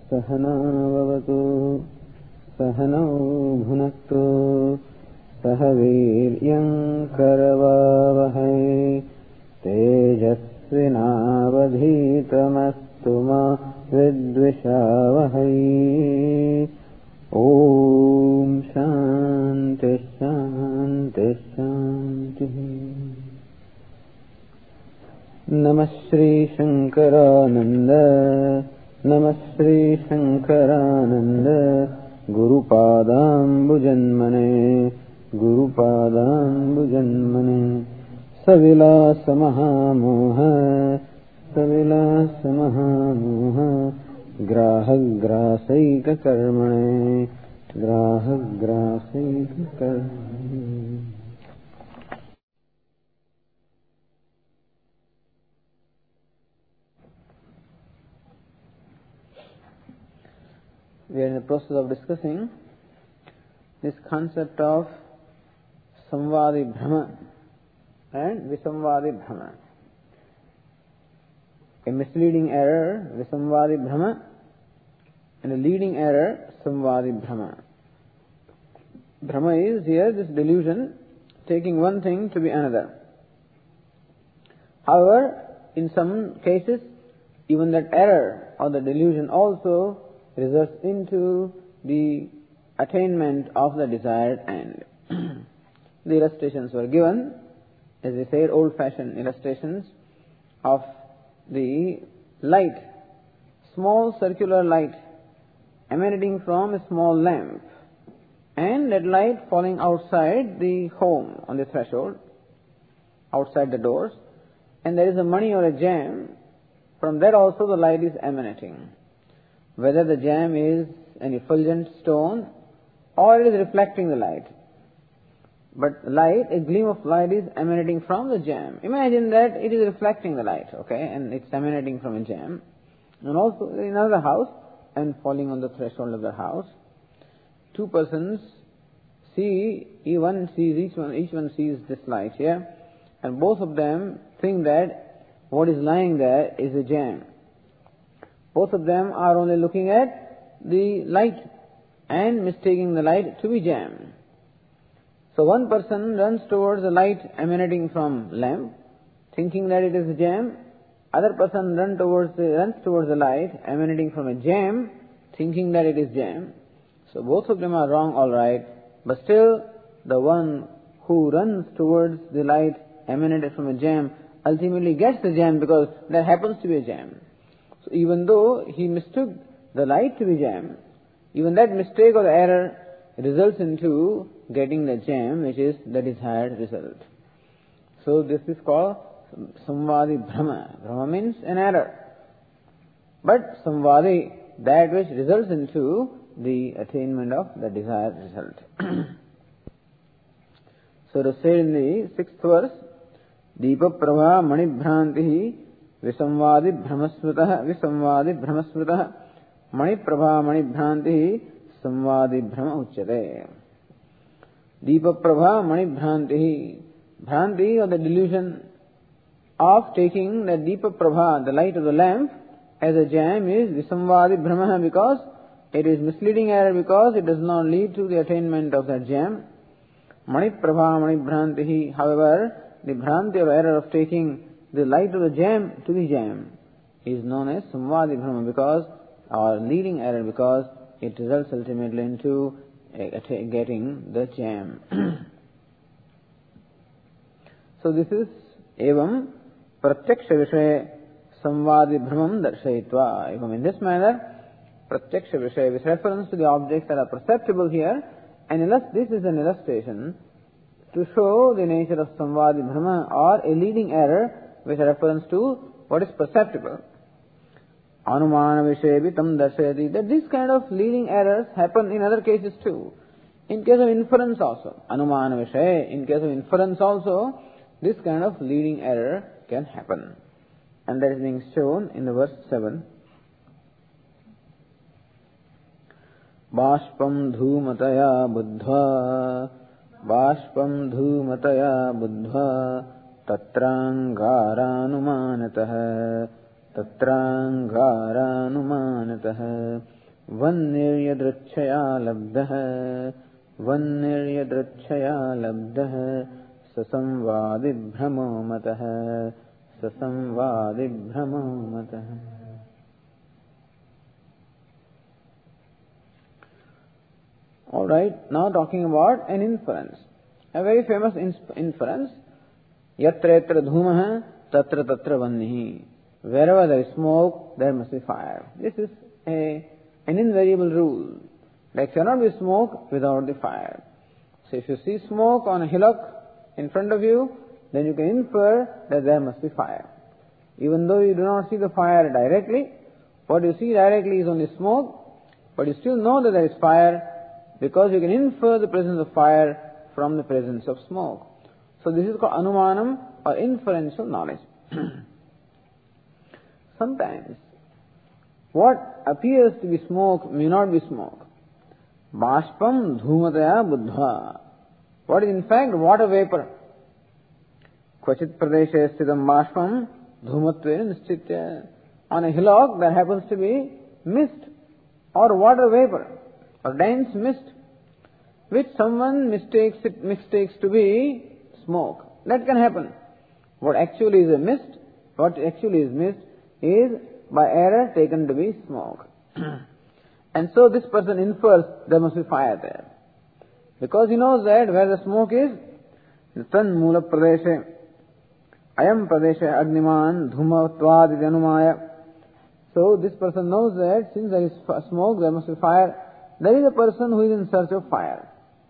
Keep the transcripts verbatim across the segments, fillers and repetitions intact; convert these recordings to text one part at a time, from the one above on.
सहना भवतु सहनौ भुनक्तु सह वीर्यं करवावहै तेजस्विनावधीतमस्तु मा विद्विषावहै। ओम शांति शांति शांति। नमः श्री शंकरानंद नमः Shri Shankaranand गुरुपादाम्बुजन्मने गुरुपादाम्बुजन्मने। सविलास महामोह सविलास महामोह ग्राहग्रासैककर्मणे ग्राहग्रासैककर्मणे। We are in the process of discussing this concept of Samvadi Bhrama and Visamvadi Bhrama. A misleading error, Visamvadi Bhrama, and a leading error, Samvadi Bhrama. Bhrama is here this delusion, taking one thing to be another. However, in some cases, even that error or the delusion also results into the attainment of the desired end. The illustrations were given, as we said, old-fashioned illustrations of the light, small circular light emanating from a small lamp, and that light falling outside the home on the threshold, outside the doors, and there is a money or a gem. From that also the light is emanating. Whether the gem is an effulgent stone or it is reflecting the light. But light, a gleam of light is emanating from the gem. Imagine that it is reflecting the light, okay, and it's emanating from a gem. And also in another house and falling on the threshold of the house. Two persons see, each one sees, each one, each one sees this light here, and both of them think that what is lying there is a gem. Both of them are only looking at the light and mistaking the light to be gem. So one person runs towards the light emanating from lamp, thinking that it is a gem. Other person run towards the, runs towards the light emanating from a gem, thinking that it is gem. So both of them are wrong, all right. But still, the one who runs towards the light emanated from a gem ultimately gets the gem because that happens to be a gem. So even though he mistook the light to be gem, even that mistake or error results into getting the gem, which is the desired result. So this is called Samvadi Bhrama. Bhrama means an error. But Samvadi, that which results into the attainment of the desired result. So to say in the sixth verse, Deepa Prabha Mani Bhrantihi Visamvadi Brahmasmritaha Visamvadi Brahmasmritaha Mani Prabha Mani Bhrantihi Samvadi Brahma Uchyate. Deepa Prabha Mani Bhrantihi. Bhranti, or the delusion of taking the Deepa Prabha, the light of the lamp, as a gem is Visamvadi Brahma, because it is misleading error, because it does not lead to the attainment of that gem. Mani Prabha Mani Bhrantihi. However, the Bhranti or error of taking the light of the gem to the gem is known as Samvadi Brahma, because, or leading error, because it results ultimately into getting the gem. So this is evam pratyaksha vishaya samvadi brahmam darshayitva. Evam, in this manner, pratyaksha vishaya, with reference to the objects that are perceptible here, and this is an illustration to show the nature of samvadi brahma, or a leading error with reference to what is perceptible. Anumana vishayavi tam darshayati. That this kind of leading errors happen in other cases too. In case of inference also. Anumana vishaya. In case of inference also, this kind of leading error can happen. And that is being shown in the verse seven. Bashpam dhumataya buddha Bashpam dhumataya buddha Tatrangaranumanatah Tatrangaranumanatah. Vanniryadrachaya labdha Vanniryadrachaya labdha Sasamvadibhramo matah Sasamvadibhramo matah. Alright, now talking about an inference. A very famous inference. Yatra yatra dhumaha tatra tatra vannihi. Wherever there is smoke, there must be fire. This is a, an invariable rule. There cannot be smoke without the fire. So if you see smoke on a hillock in front of you, then you can infer that there must be fire. Even though you do not see the fire directly, what you see directly is only smoke, but you still know that there is fire because you can infer the presence of fire from the presence of smoke. So this is called anumanam or inferential knowledge. Sometimes what appears to be smoke may not be smoke. Bashpam dhumataya buddha. What is in fact water vapor? Kvachit pradeshe sthidam bashpam dhumatvena nishchitya. On a hillock there happens to be mist or water vapor or dense mist which someone mistakes it mistakes to be smoke. That can happen. What actually is a mist, what actually is mist is by error taken to be smoke. And so this person infers there must be fire there. Because he knows that where the smoke is, tan mula pradeshe, ayam pradeshe agniman dhumatvad idyanumaya. So this person knows that since there is smoke, there must be fire. There is a person who is in search of fire.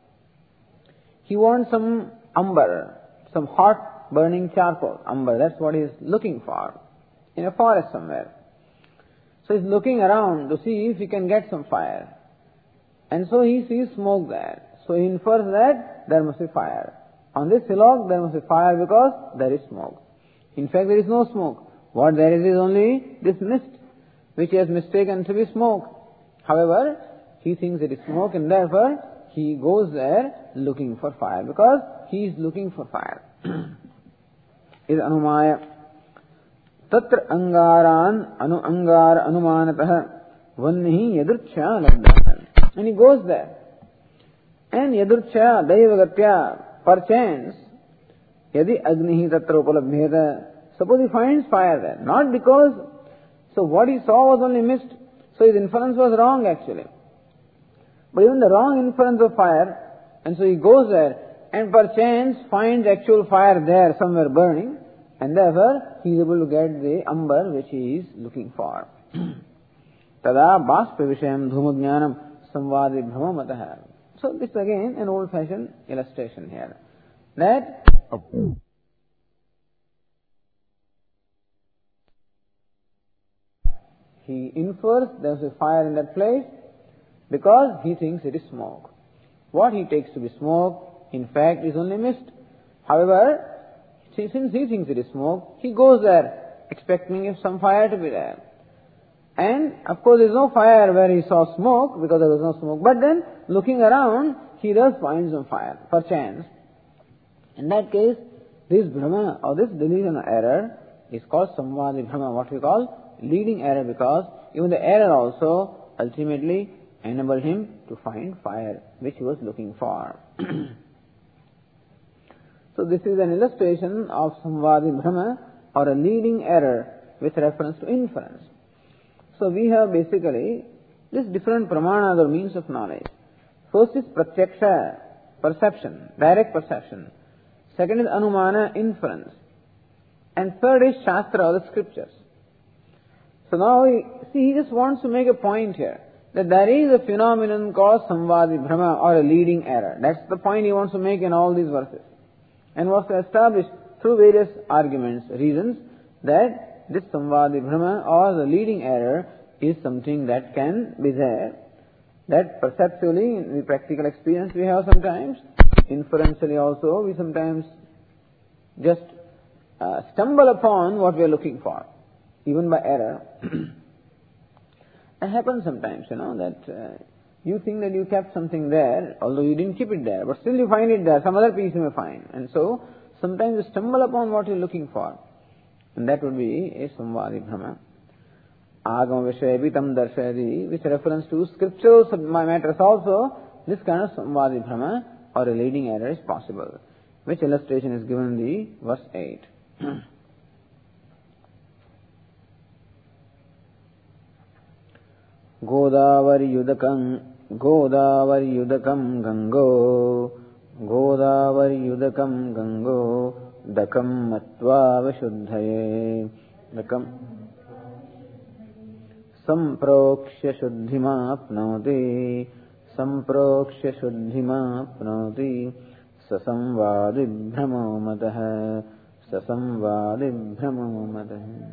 He wants some amber, some hot burning charcoal. Amber, that's what he is looking for in a forest somewhere. So he's looking around to see if he can get some fire. And so he sees smoke there. So he infers that there must be fire. On this hillock there must be fire because there is smoke. In fact, there is no smoke. What there is is only this mist, which he has mistaken to be smoke. However, he thinks it is smoke and therefore he goes there looking for fire because he is looking for fire. Is anumaya. Tatra angaran anu angar anumanatah vannihi yadurchya labdha. And he goes there. And yadurchya daivagatya, perchance, yadi agnihi tatra upalabhyeta. Suppose he finds fire there. Not because, so what he saw was only mist. So his inference was wrong actually. But even the wrong inference of fire, and so he goes there and perchance finds actual fire there somewhere burning, and therefore he is able to get the amber which he is looking for. Tada bhaspa vishayam dhumajnanam samvadi bhramamataha. So this is again an old-fashioned illustration here. That he infers there is a fire in that place because he thinks it is smoke. What he takes to be smoke, in fact, is only mist. However, since he thinks it is smoke, he goes there expecting some fire to be there. And of course there is no fire where he saw smoke because there was no smoke. But then looking around, he does find some fire, perchance. In that case, this Brahma or this delusion error is called Samvadi Brahma, what we call leading error, because even the error also ultimately enabled him to find fire which he was looking for. So this is an illustration of Samvadi Brahma or a leading error with reference to inference. So we have basically these different pramanas or means of knowledge. First is pratyaksha, perception, direct perception. Second is anumana, inference. And third is shastra or the scriptures. So now we see he just wants to make a point here that there is a phenomenon called Samvadi Brahma or a leading error. That's the point he wants to make in all these verses. And wants to establish through various arguments, reasons, that this Samvadi Brahma or the leading error is something that can be there. That perceptually, in the practical experience we have sometimes, inferentially also, we sometimes just uh, stumble upon what we are looking for, even by error. It happens sometimes, you know, that uh, you think that you kept something there, although you didn't keep it there, but still you find it there, some other piece you may find. And so, sometimes you stumble upon what you're looking for. And that would be a Samvadi Brahma. Agama Vishaya Tam Darshayati, which reference to scriptural matters also, this kind of Samvadi Brahma or a leading error is possible. Which illustration is given in the verse eight. Godavari Yudakam Godavari Yudakam Gango Godavari Yudakam Gango Dakam Matva Vishuddhaye Dakam Samprokshya Shuddhimapnoti Samprokshya Shuddhimapnoti Sasamvadi Brahmo Mataha Sasamvadi Brahmo Mataha.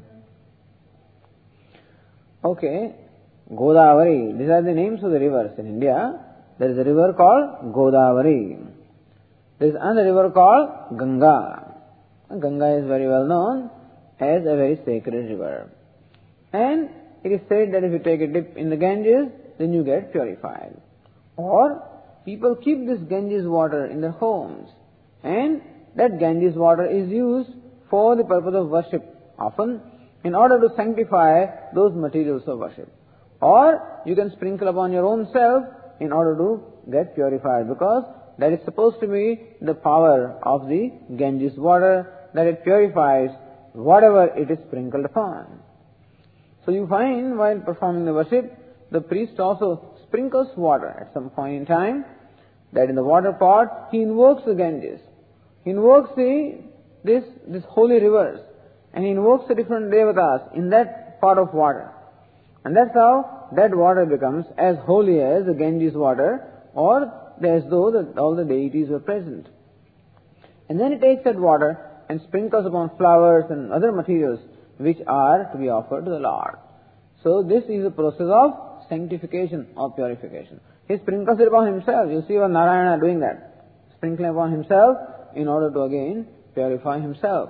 Okay, Godavari, these are the names of the rivers in India. There is a river called Godavari. There is another river called Ganga. Ganga is very well known as a very sacred river. And it is said that if you take a dip in the Ganges, then you get purified. Or people keep this Ganges water in their homes, and that Ganges water is used for the purpose of worship, often in order to sanctify those materials of worship. Or you can sprinkle upon your own self in order to get purified, because that is supposed to be the power of the Ganges water, that it purifies whatever it is sprinkled upon. So you find while performing the worship, the priest also sprinkles water at some point in time, that in the water pot he invokes the Ganges. He invokes the, this, this holy rivers, and he invokes the different devatas in that pot of water. And that's how that water becomes as holy as the Ganges water, or as though that all the deities were present. And then he takes that water and sprinkles upon flowers and other materials which are to be offered to the Lord. So this is the process of sanctification or purification. He sprinkles it upon himself. You see Narayana doing that. Sprinkling upon himself in order to again purify himself.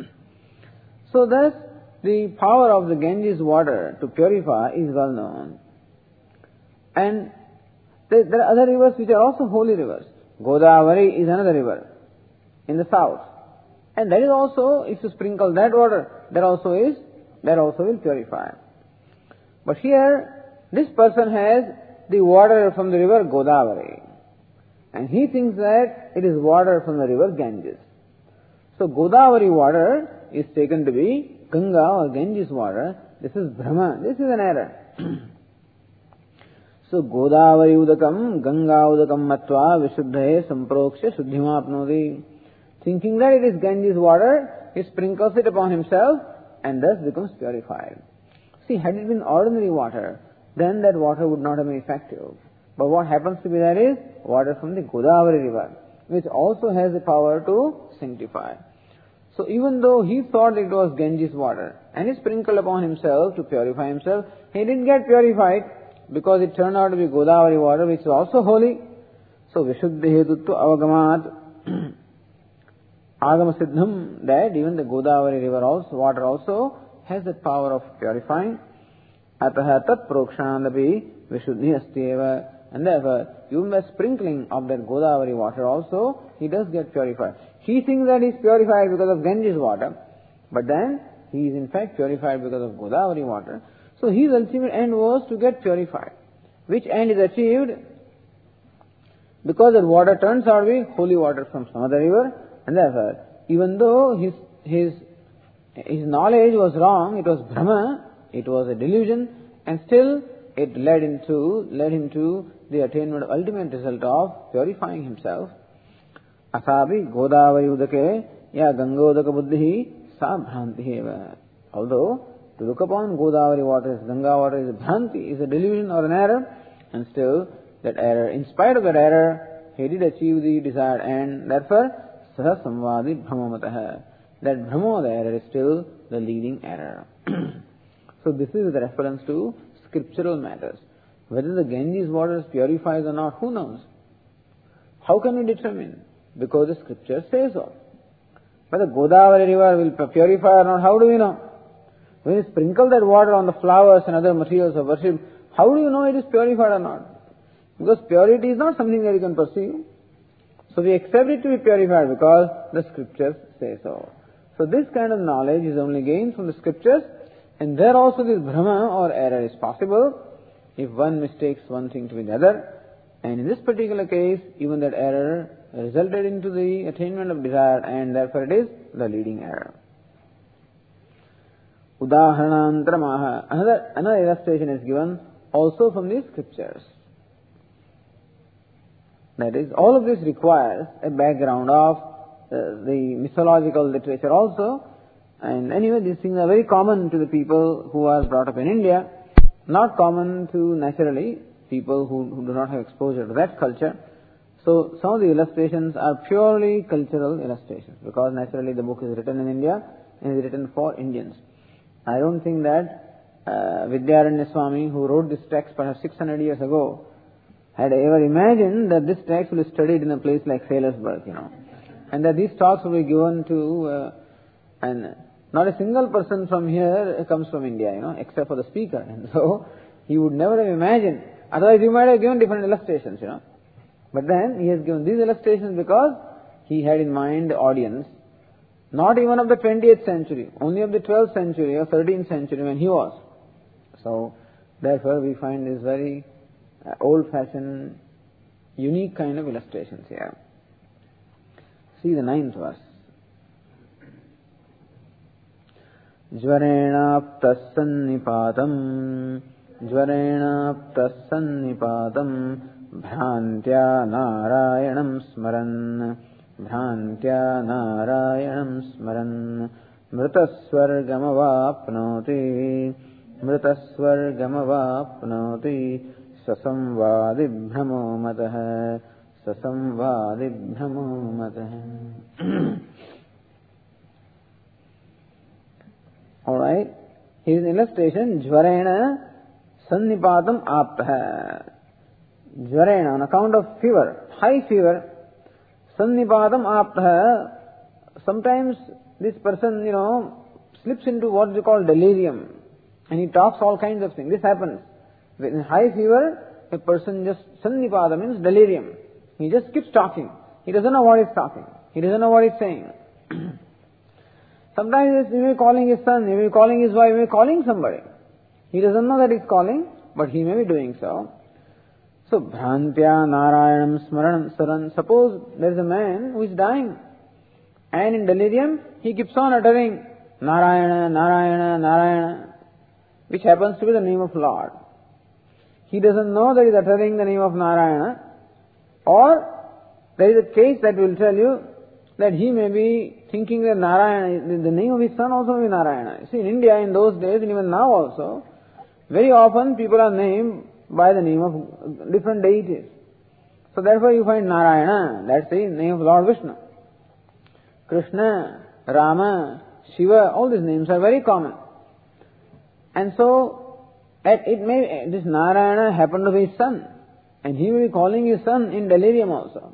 So thus, the power of the Ganges water to purify is well known. And there, there are other rivers which are also holy rivers. Godavari is another river in the south. And that is also, if you sprinkle that water, that also is, that also will purify. But here, this person has the water from the river Godavari. And he thinks that it is water from the river Ganges. So Godavari water is taken to be Ganga or Ganges water. This is Brahma. This is an error. So Godavari Udakam, Ganga Udakam Matva Vishuddhaye Samproksha Shuddhimapnoti. Thinking that it is Ganges water, he sprinkles it upon himself and thus becomes purified. See, had it been ordinary water, then that water would not have been effective. But what happens to be that is water from the Godavari river, which also has the power to sanctify. So even though he thought it was Ganges water and he sprinkled upon himself to purify himself, he didn't get purified because it turned out to be Godavari water, which is also holy. So Vishuddhi Hetuttu Avagamat Agama Siddham, that even the Godavari river also, water also has the power of purifying. Ataha tat prokshanadapi Vishuddhi Astyeva. And therefore, even by sprinkling of that Godavari water also, he does get purified. He thinks that he is purified because of Ganges water, but then he is in fact purified because of Godavari water. So his ultimate end was to get purified. Which end is achieved? Because that water turns out to be holy water from some other river, and therefore, even though his his his knowledge was wrong, it was Brahma, it was a delusion, and still it led him to led him to the attainment of ultimate result of purifying himself. Asabi Godavari Udake ya Gangodaka Buddhi sa Bhranti eva. Although to look upon Godavari water as Ganga water is a Bhranti, is a delusion or an error, and still that error, in spite of that error, he did achieve the desired end. Therefore, Saha Samvadi Brahmamataha. That Brahmo, the error, is still the leading error. So this is the reference to scriptural matters. Whether the Ganges water purifies or not, who knows? How can we determine? Because the scripture says so. Whether Godavari river will purify or not, how do we know? When you sprinkle that water on the flowers and other materials of worship, how do you know it is purified or not? Because purity is not something that you can perceive. So we accept it to be purified because the scriptures say so. So this kind of knowledge is only gained from the scriptures, And there also this Brahma or error is possible if one mistakes one thing to be the other. And in this particular case, even that error resulted into the attainment of desire, and therefore it is the leading error. Udaharanantaramaha. Another, another illustration is given also from the scriptures. That is, all of this requires a background of uh, the mythological literature also. And anyway, these things are very common to the people who are brought up in India, not common to naturally people who, who do not have exposure to that culture. So some of the illustrations are purely cultural illustrations, because naturally the book is written in India and is written for Indians. I don't think that uh, Vidyaranya Swami, who wrote this text perhaps six hundred years ago, had ever imagined that this text will be studied in a place like Sailorsburg, you know, and that these talks will be given to, uh, and not a single person from here comes from India, you know, except for the speaker. And so he would never have imagined. Otherwise, he might have given different illustrations, you know. But then he has given these illustrations because he had in mind the audience, not even of the twentieth century, only of the twelfth century or thirteenth century when he was. So, therefore, we find this very uh, old-fashioned, unique kind of illustrations here. See the ninth verse. Jvarena prasannipatam Jvarena prasannipatam Bhrantya narayanam smaran Bhrantya narayanam smaran Mritasvargamavapnoti Mritasvargamavapnoti Sasamvadi bhramo matah Sasamvadi bhramo matah. Alright, here is an illustration. Jvarena sannipatam aptah. Jvarena, on account of fever, high fever, sannipatam aptah. Sometimes this person, you know, slips into what they call delirium, and he talks all kinds of things. This happens. In high fever, a person just, sannipada means delirium. He just keeps talking. He doesn't know what he's talking. He doesn't know what he's saying. Sometimes he may be calling his son, he may be calling his wife, he may be calling somebody. He doesn't know that he's calling, but he may be doing so. So, Bhrantya Narayanam Smaranam Saran. Suppose there is a man who is dying, and in delirium he keeps on uttering Narayana, Narayana, Narayana, which happens to be the name of Lord. He doesn't know that he is uttering the name of Narayana, or there is a case that will tell you that he may be thinking that Narayana, the name of his son also may be Narayana. See, in India in those days, and even now also, very often people are named by the name of different deities. So therefore you find Narayana, that's the name of Lord Vishnu. Krishna, Rama, Shiva, all these names are very common. And so, it may, this Narayana happened to be his son, and he will be calling his son in delirium also.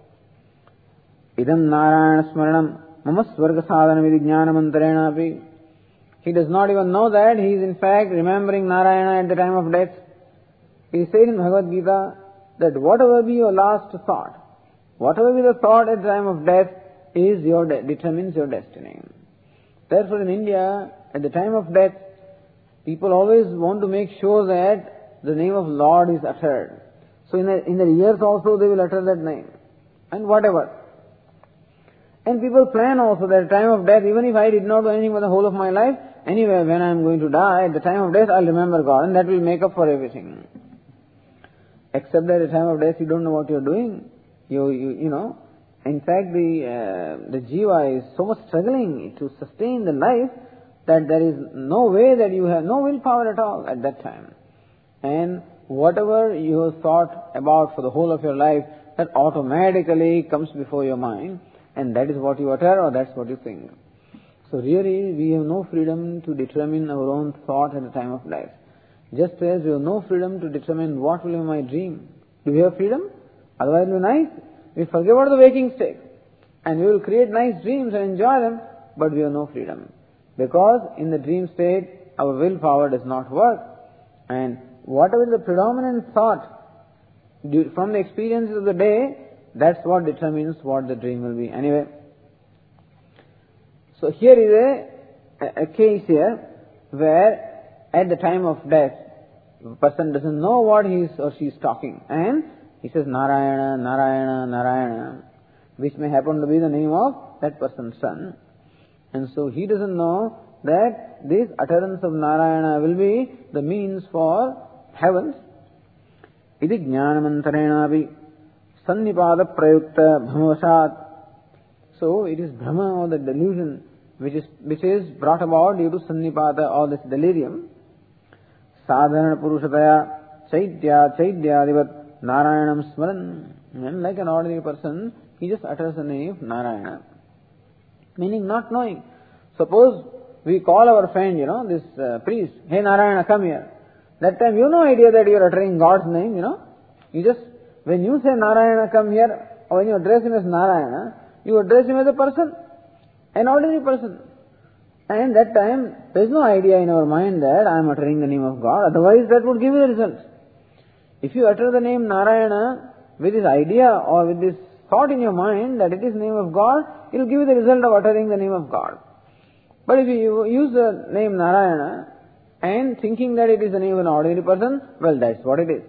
Idam Narayana Smaranam Mama Swarga Sadhana Vidi Jnanamantarena api. He does not even know that he is in fact remembering Narayana at the time of death. He said in Bhagavad Gita that whatever be your last thought, whatever be the thought at the time of death is your de- determines your destiny. Therefore in India, at the time of death, people always want to make sure that the name of Lord is uttered. So in the, in the years also they will utter that name. And whatever. And people plan also that at the time of death, even if I did not do anything for the whole of my life, anyway, when I am going to die, at the time of death, I'll remember God, and that will make up for everything. Except that at the time of death, you don't know what you're doing. You, you, you know, in fact, the, uh, the jiva is so much struggling to sustain the life that there is no way that you have no willpower at all at that time. And whatever you have thought about for the whole of your life, that automatically comes before your mind, and that is what you utter or that's what you think. So really, we have no freedom to determine our own thought at the time of life. Just as we have no freedom to determine what will be my dream. Do we have freedom? Otherwise it will be nice. We forget about the waking state. And we will create nice dreams and enjoy them, but we have no freedom. Because in the dream state, our willpower does not work. And whatever is the predominant thought from the experiences of the day, that's what determines what the dream will be. Anyway, so here is a, a case here where at the time of death, the person doesn't know what he is or she is talking, and he says Narayana, Narayana, Narayana, which may happen to be the name of that person's son. And so he doesn't know that this utterance of Narayana will be the means for heavens. Iti jnanamantarenapi sannipada prayukta bhramavasat. So it is Brahma or the delusion which is which is brought about due to sannipada or this delirium. Sadharana purushataya chaitya chaityadivat Narayanam smaran. And like an ordinary person, he just utters the name of Narayana. Meaning not knowing. Suppose we call our friend, you know, this uh, priest, hey Narayana, come here. That time you have no idea that you are uttering God's name, you know. You just, when you say Narayana, come here, or when you address him as Narayana, you address him as a person, an ordinary person. And that time, there is no idea in our mind that I am uttering the name of God, otherwise that would give you the result. If you utter the name Narayana with this idea or with this thought in your mind that it is the name of God, it will give you the result of uttering the name of God. But if you use the name Narayana and thinking that it is the name of an ordinary person, well, that's what it is.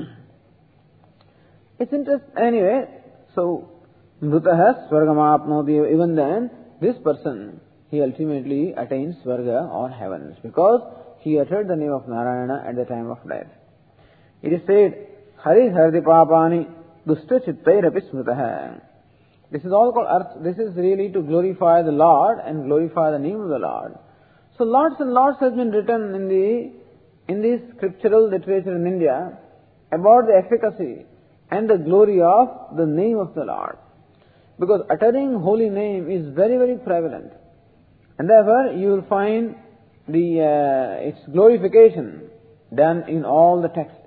It's interesting. Anyway, so, Mrutaha Swargamapnoti, even then, this person, he ultimately attains Swarga or heavens because he uttered the name of Narayana at the time of death. It is said, Hari Hardi Papani Dusta Chittairapi Smritaha. This is all called Arth. This is really to glorify the Lord and glorify the name of the Lord. So lots and lots has been written in the in the scriptural literature in India about the efficacy and the glory of the name of the Lord. Because uttering holy name is very, very prevalent. And therefore you will find the uh, its glorification done in all the texts.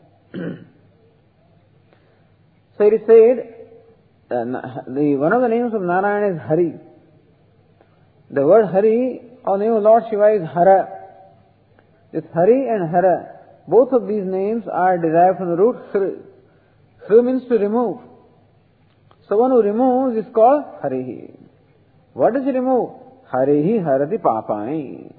So it is said, uh, the one of the names of Narayana is Hari. The word Hari or name of Lord Shiva is Hara. This Hari and Hara, both of these names are derived from the root Hri. Hri means to remove. So one who removes is called Harihi. What does he remove? Harihi Harati Papani.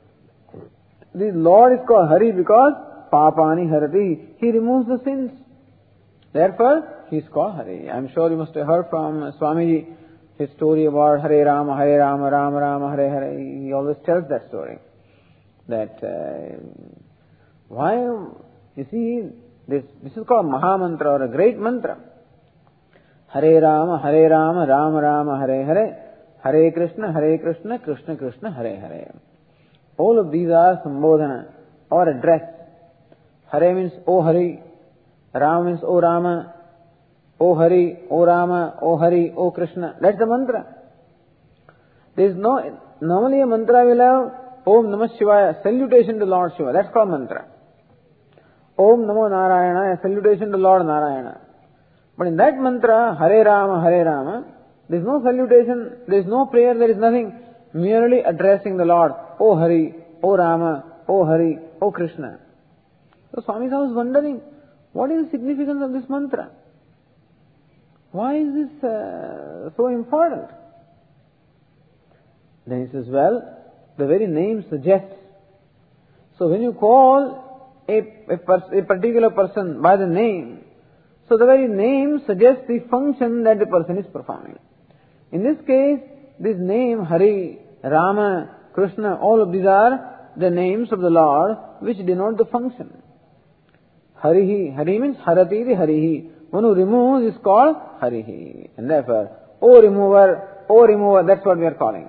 The Lord is called Hari because Papani Harati. He removes the sins. Therefore, he is called Hari. I am sure you must have heard from Swamiji his story about Hare Rama, Hare Rama, Rama Rama, Hare Hare. He always tells that story. That uh, why, you see, this this is called Maha Mantra or a great mantra. Hare Rama, Hare Rama, Rama Rama, Hare Hare, Hare Krishna, Hare Krishna, Krishna Krishna, Hare Hare. All of these are Sambodhana or address. Hare means O Hari, Rama means O Rama, O Hari, O Rama, O Hari, O Krishna. That's the mantra. There is no, normally a mantra will have Om Namah Shivaya, salutation to Lord Shiva. That's called mantra. Om Namo Narayana, a salutation to Lord Narayana. But in that mantra, Hare Rama, Hare Rama, there is no salutation, there is no prayer, there is nothing. Merely addressing the Lord. O Hari, O Rama, O Hari, O Krishna. So Swami was wondering, what is the significance of this mantra? Why is this uh, so important? Then he says, well, the very name suggests. So when you call a, a, pers- a particular person by the name, so the very name suggests the function that the person is performing. In this case, this name Hari, Rama, Krishna, all of these are the names of the Lord which denote the function. Harihi, Hari means Harati the Harihi. One who removes is called Harihi. And therefore, O remover, O remover, that's what we are calling.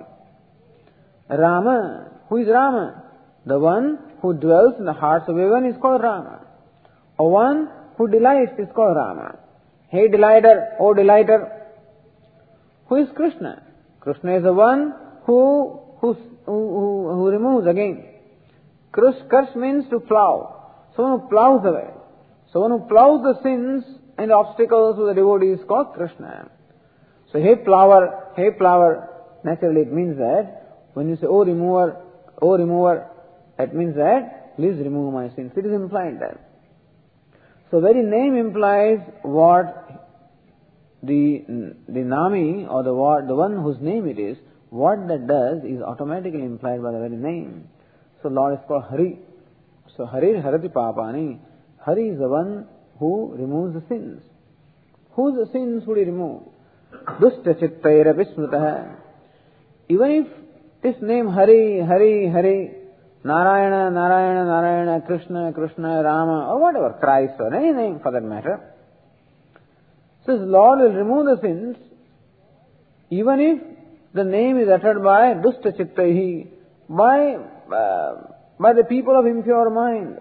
Rama, who is Rama? The one who dwells in the hearts of everyone is called Rama. Or one who delights is called Rama. Hey delighter, O delighter. Who is Krishna? Krishna is the one who who who, who removes again. Krush, Krush means to plow. Someone who plows away. Someone who plows the sins and the obstacles of the devotee is called Krishna. So, hey plower, hey plower, naturally it means that when you say, O remover, O remover, that means that, please remove my sins. It is implied there. So, very name implies what the the Nami or the what, the one whose name it is, what that does is automatically implied by the very name. So, Lord is called Hari. So Harir Harati Papani, Hari is the one who removes the sins. Whose sins would he remove? Dushta Chittaira Vismritaha. Even if this name Hari, Hari, Hari, Narayana, Narayana, Narayana, Krishna, Krishna, Rama, or whatever, Christ, or any name for that matter, says Lord will remove the sins, even if the name is uttered by Dushta Chittaihi, by, uh, by the people of impure mind.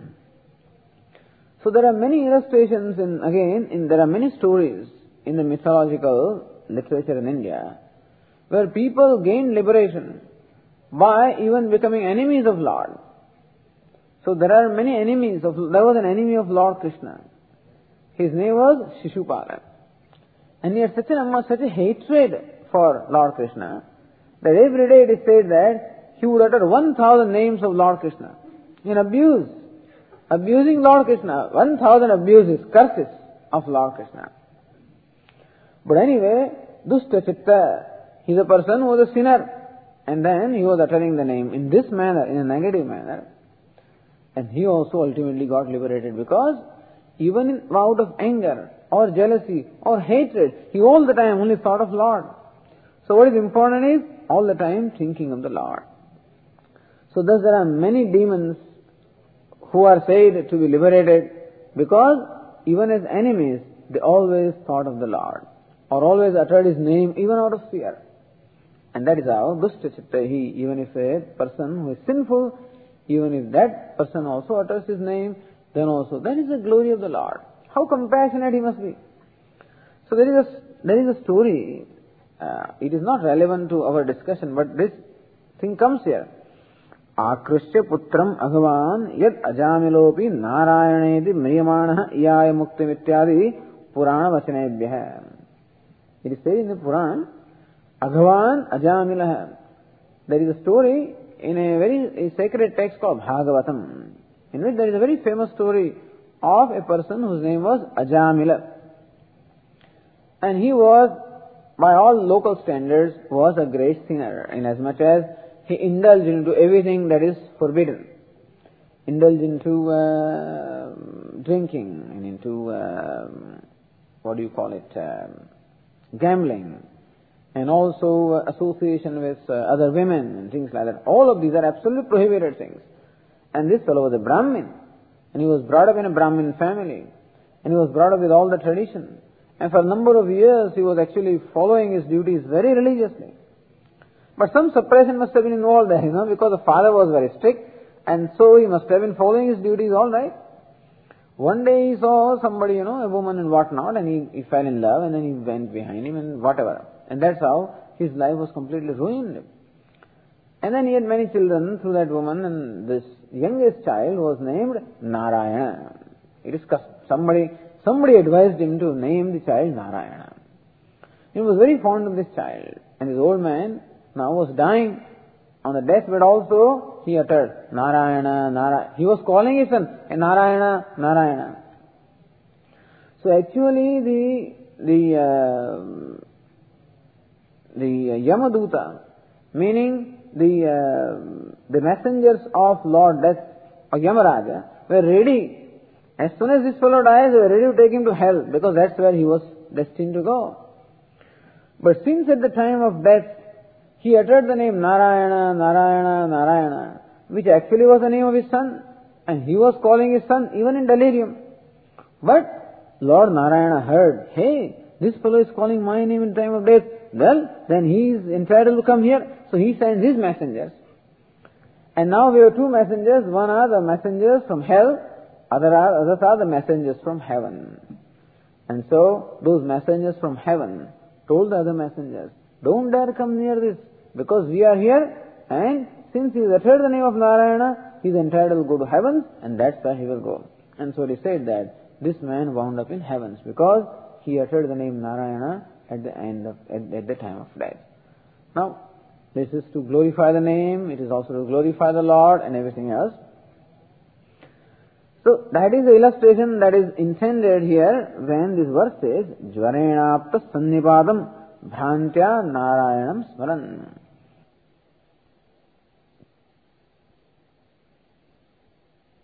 So there are many illustrations in, again, in, there are many stories in the mythological literature in India where people gain liberation by even becoming enemies of Lord. So there are many enemies of, there was an enemy of Lord Krishna. His name was Shishupala. And he had such a, such a hatred for Lord Krishna that every day it is said that he would utter one thousand names of Lord Krishna in abuse. Abusing Lord Krishna, one thousand abuses, curses of Lord Krishna. But anyway, Dushta Chitta, he is a person who was a sinner. And then he was uttering the name in this manner, in a negative manner. And he also ultimately got liberated because even in, out of anger or jealousy or hatred, he all the time only thought of Lord. So what is important is all the time thinking of the Lord. So thus there are many demons who are said to be liberated because even as enemies, they always thought of the Lord or always uttered His name even out of fear. And that is how Dushta Chittahi, even if a person who is sinful, even if that person also utters His name, then also that is the glory of the Lord. How compassionate He must be. So there is a, there is a story, uh, it is not relevant to our discussion, but this thing comes here. Akrishya putram agavan yad ajamilopi narayanedi mriyamana iyaya mukti mityadi purana vachanebhyah. It is said in the Puran, Aghavan Ajamilah. There is a story in a very a sacred text called Bhagavatam, in which there is a very famous story of a person whose name was Ajamila. And he was, by all local standards, was a great sinner, inasmuch as he indulged into everything that is forbidden. Indulged into uh, drinking, and into, uh, what do you call it, uh, gambling, and also uh, association with uh, other women and things like that. All of these are absolutely prohibited things. And this fellow was a Brahmin, and he was brought up in a Brahmin family, and he was brought up with all the tradition. And for a number of years he was actually following his duties very religiously. But some suppression must have been involved there, you know, because the father was very strict, and so he must have been following his duties all right. One day he saw somebody, you know, a woman and whatnot, and he, he fell in love, and then he went behind him and whatever. And that's how his life was completely ruined. And then he had many children through that woman, and this youngest child was named Narayana. It is somebody, somebody advised him to name the child Narayana. He was very fond of this child, and this old man now was dying. On the deathbed also, he uttered Narayana, Narayana. He was calling his son Narayana, Narayana. So actually the, the, uh, the Yamaduta, meaning the, uh, the messengers of Lord Death, or Yamaraja, were ready. As soon as this fellow dies, they were ready to take him to hell, because that's where he was destined to go. But since at the time of death, he uttered the name Narayana, Narayana, Narayana, which actually was the name of his son, and he was calling his son even in delirium. But Lord Narayana heard, hey, this fellow is calling my name in time of death. Well, then he is entitled to come here. So he sends his messengers. And now we have two messengers. One are the messengers from hell, other are, others are the messengers from heaven. And so those messengers from heaven told the other messengers, don't dare come near this, because we are here, and since he has uttered the name of Narayana, he is entitled to go to heavens, and that's where he will go. And so they said that this man wound up in heavens, because he uttered the name Narayana at the end of, at, at the time of death. Now, this is to glorify the name, it is also to glorify the Lord and everything else. So, that is the illustration that is intended here when this verse says, Jvarenapta Sannipadam Bhrantya Narayanam Smaran.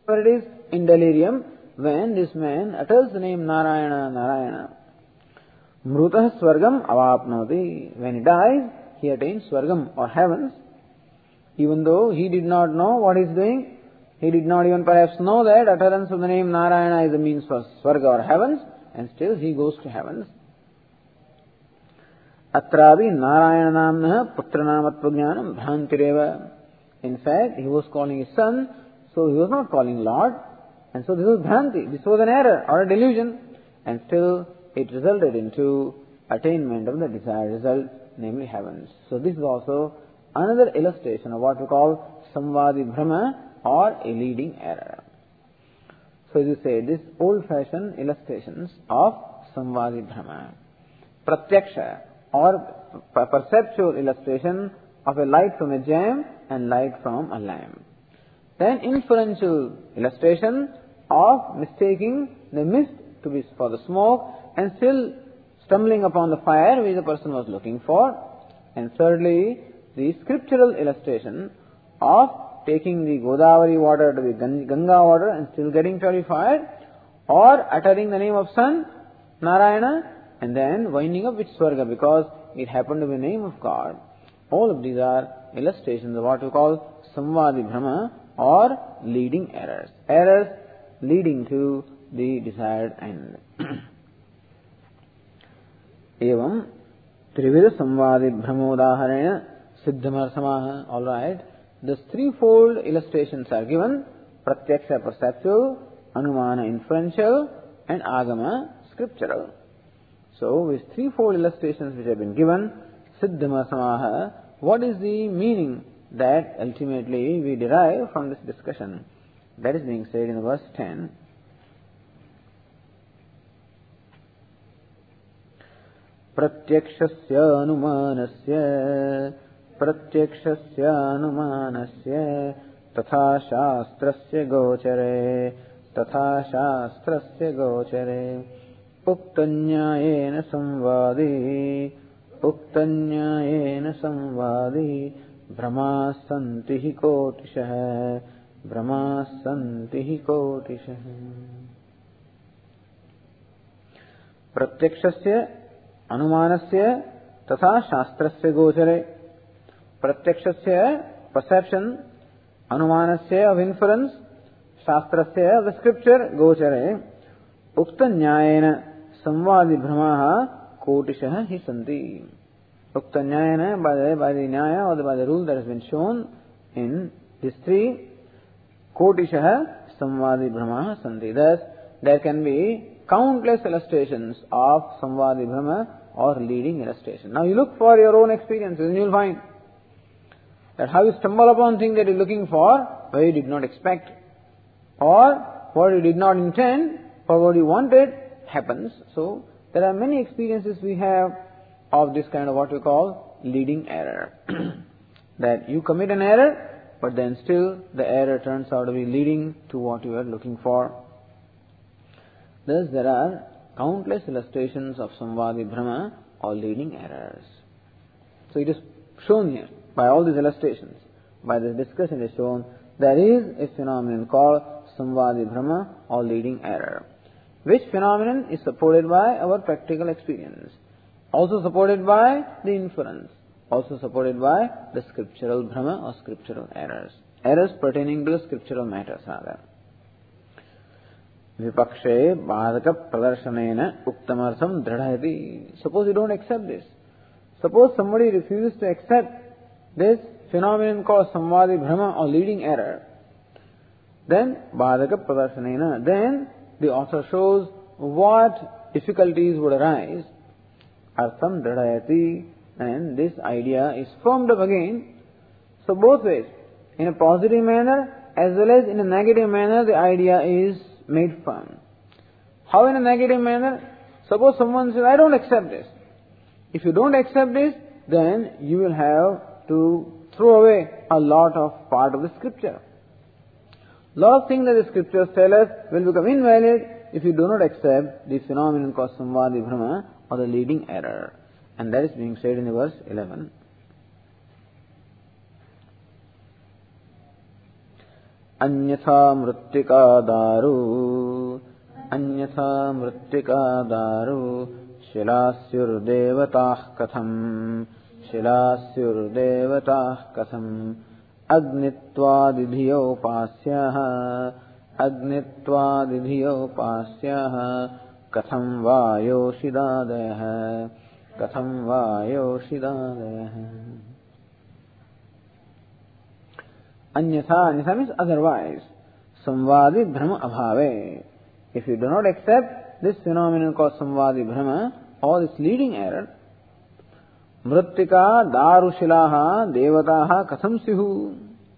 Where it is in delirium, when this man utters the name Narayana, Narayana, Mrutah Swargam Avapnoti. When he dies, he attains Swargam or heavens, even though he did not know what he is doing. He did not even perhaps know that utterance of the name Narayana is the means for Swarga or heavens, and still he goes to heavens. Atravi Narayana Namna Putranamatva Jnanam Bhantireva. In fact, he was calling his son, so he was not calling Lord, and so this was Bhanti. This was an error or a delusion, and still it resulted into attainment of the desired result, namely heavens. So this is also another illustration of what we call Samvadi Brahma, or a leading error. So as you say, these old-fashioned illustrations of Samvadi Brahma. Pratyaksha, or perceptual illustration of a light from a gem and light from a lamp. Then inferential illustration of mistaking the mist to be for the smoke and still stumbling upon the fire which the person was looking for. And thirdly, the scriptural illustration of taking the Godavari water to be Ganga water and still getting purified, or uttering the name of sun, Narayana, and then winding up with Swarga because it happened to be the name of God. All of these are illustrations of what we call Samvadi Brahma, or leading errors. Errors leading to the desired end. Evam Trivida Samvadi Brahmodaharena Siddhamarasamaha. Alright. These threefold illustrations are given: Pratyaksha perceptual, Anumana inferential, and Agama scriptural. So, with threefold illustrations which have been given, Siddhama Samaha, what is the meaning that ultimately we derive from this discussion? That is being said in verse ten. Pratyakshasya anumanasya Pratyakshasya anumanasya Tatha shastrasya gochare Tatha shastrasya gochare Uktanyayena samvadi Uktanyayena samvadi Brahmasantihi kotishaha Brahmasantihi kotishaha. Pratyakshasya anumanasya Tatha shastrasya gochare. Pratyakshasya, perception, anumanasya, of inference, shastrasya, of the scripture, gochare, uktanyayena samvadi brahmaha kotishaha hi santi. Uktanyayena, by the, by the nyaya or the, by the rule that has been shown in these three, kotishaha samvadi brahmaha santi. Thus, there can be countless illustrations of samvadi brahma or leading illustration. Now you look for your own experiences and you will find that how you stumble upon things that you are looking for, where you did not expect, or what you did not intend, or what you wanted, happens. So, there are many experiences we have of this kind of what we call leading error. That you commit an error, but then still the error turns out to be leading to what you are looking for. Thus, there are countless illustrations of Samvadi Brahma or leading errors. So, it is shown here. By all these illustrations, by this discussion it is shown, there is a phenomenon called Samvadi Brahma or leading error, which phenomenon is supported by our practical experience, also supported by the inference, also supported by the scriptural Brahma or scriptural errors, errors pertaining to the scriptural matters rather. Vipakshe bhadaka pradarsanena uktamartham dradhayati. Suppose you don't accept this. Suppose somebody refuses to accept this phenomenon called Samvadi Brahma or leading error, then Bhadaka Pradarsanena, then the author shows what difficulties would arise. Artham Dradayati, and this idea is formed up again. So both ways, in a positive manner as well as in a negative manner, the idea is made firm. How in a negative manner? Suppose someone says, I don't accept this. If you don't accept this, then you will have to throw away a lot of part of the scripture. Lot of things that the scriptures tell us will become invalid if you do not accept the phenomenon called Samvadi Brahma or the leading error. And that is being said in verse eleven. Anyatha mrittika daru, anyatha mrittika daru, shilasyur devatah katham, shilasyur devatah katham, agnitva pasyaha, agnitva pasyaha, katham va yoshidadayah, katham va yoshidadayah. Anyatha, anyatha means otherwise. Samvadi Brahma abhave. If you do not accept this phenomenon called Samvadi Brahma or this leading error, Mrittika darushilaha devataha katham sihu.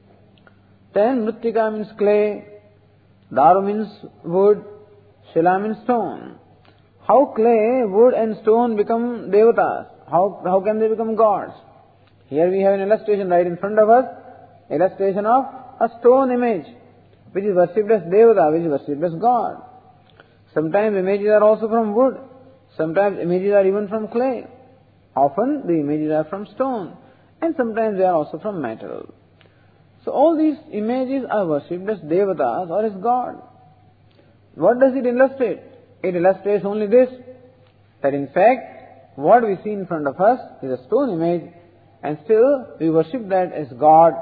Then Mrittika means clay, Daru means wood, Shila means stone. How clay, wood and stone become devatas? How, how can they become gods? Here we have an illustration right in front of us. Illustration of a stone image, which is worshipped as Devata, which is worshipped as God. Sometimes images are also from wood. Sometimes images are even from clay. Often the images are from stone. And sometimes they are also from metal. So all these images are worshipped as Devatas or as God. What does it illustrate? It illustrates only this, that in fact, what we see in front of us is a stone image, and still we worship that as God.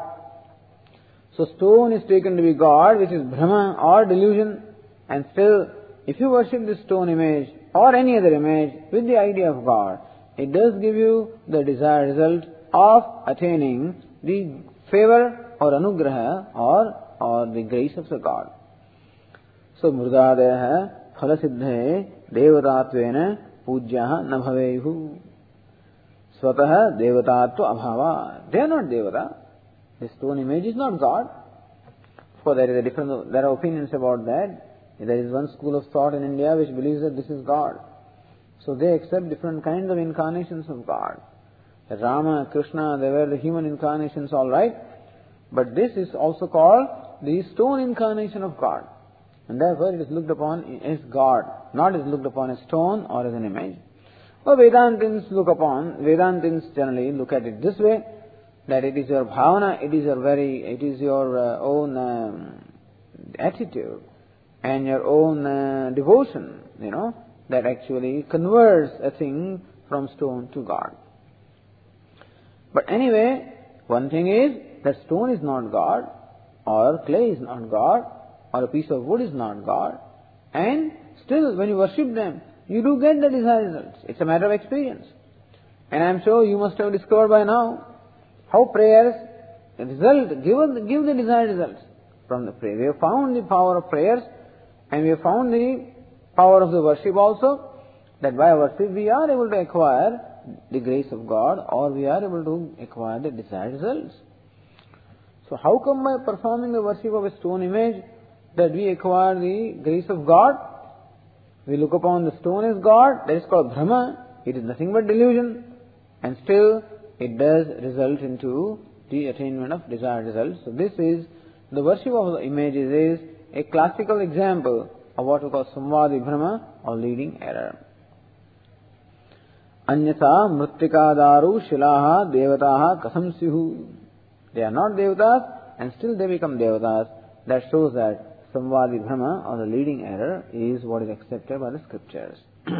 So stone is taken to be God, which is Brahma or delusion, and still, if you worship this stone image or any other image with the idea of God, it does give you the desired result of attaining the favor or anugraha or, or the grace of the God. So murdadaya phalasiddhe devatatvena pujyaha na bhavehu. Swataha devatatva abhava. They are not devata. The stone image is not God. Of course, there is a different, there are opinions about that. There is one school of thought in India which believes that this is God. So they accept different kinds of incarnations of God. Rama, Krishna, they were the human incarnations, all right. But this is also called the stone incarnation of God. And therefore it is looked upon as God, not as looked upon as stone or as an image. But Vedantins look upon, Vedantins generally look at it this way, that it is your bhavana, it is your very, it is your uh, own um, attitude and your own uh, devotion, you know, that actually converts a thing from stone to God. But anyway, one thing is that stone is not God, or clay is not God, or a piece of wood is not God, and still when you worship them, you do get the desired results. It's a matter of experience. And I'm sure you must have discovered by now how prayers result, give, give the desired results from the prayer. We have found the power of prayers, and we have found the power of the worship also, that by worship we are able to acquire the grace of God, or we are able to acquire the desired results. So how come by performing the worship of a stone image that we acquire the grace of God? We look upon the stone as God, that is called Brahma, it is nothing but delusion, and still it does result into the attainment of desired results. So this is, the worship of the images is a classical example of what we call Samvadi Brahma or leading error. Anyatha mrittikadaru shilaha devataha kasam sihu. They are not devatas and still they become devatas. That shows that Samvadi Brahma or the leading error is what is accepted by the scriptures.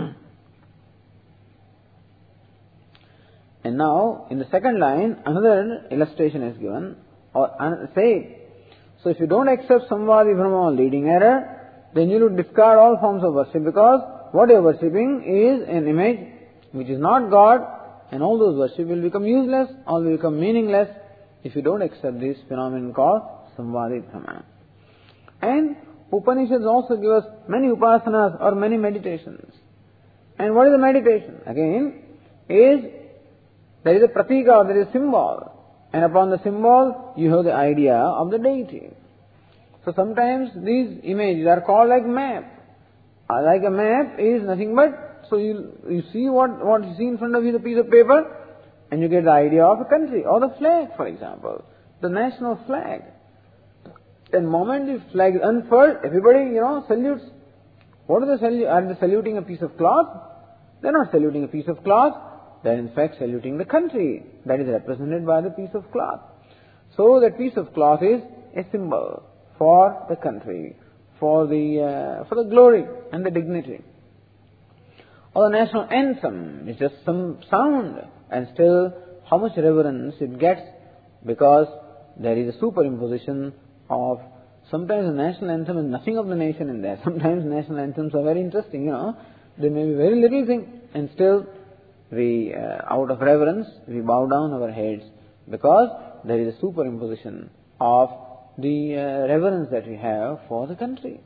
And now, in the second line, another illustration is given, or say, so if you don't accept Samvadi Brahma or leading error, then you will discard all forms of worship, because what you are worshipping is an image which is not God, and all those worship will become useless or will become meaningless if you don't accept this phenomenon called Samvadi Brahma. And Upanishads also give us many upasanas or many meditations. And what is a meditation? Again, is there is a pratika, there is a symbol, and upon the symbol you have the idea of the deity. So sometimes these images are called like map. Like a map is nothing but, so you you see what, what you see in front of you, the piece of paper, and you get the idea of a country, or the flag, for example, the national flag. The moment the flag is unfurled, everybody, you know, salutes. What are they saluting? Are they saluting a piece of cloth? They are not saluting a piece of cloth. They are in fact saluting the country that is represented by the piece of cloth. So that piece of cloth is a symbol for the country, for the, uh, for the glory and the dignity. Or the national anthem is just some sound, and still how much reverence it gets, because there is a superimposition of, sometimes the national anthem is nothing of the nation in there. Sometimes national anthems are very interesting, you know. They may be very little thing, and still we, uh, out of reverence, we bow down our heads, because there is a superimposition of the uh, reverence that we have for the country.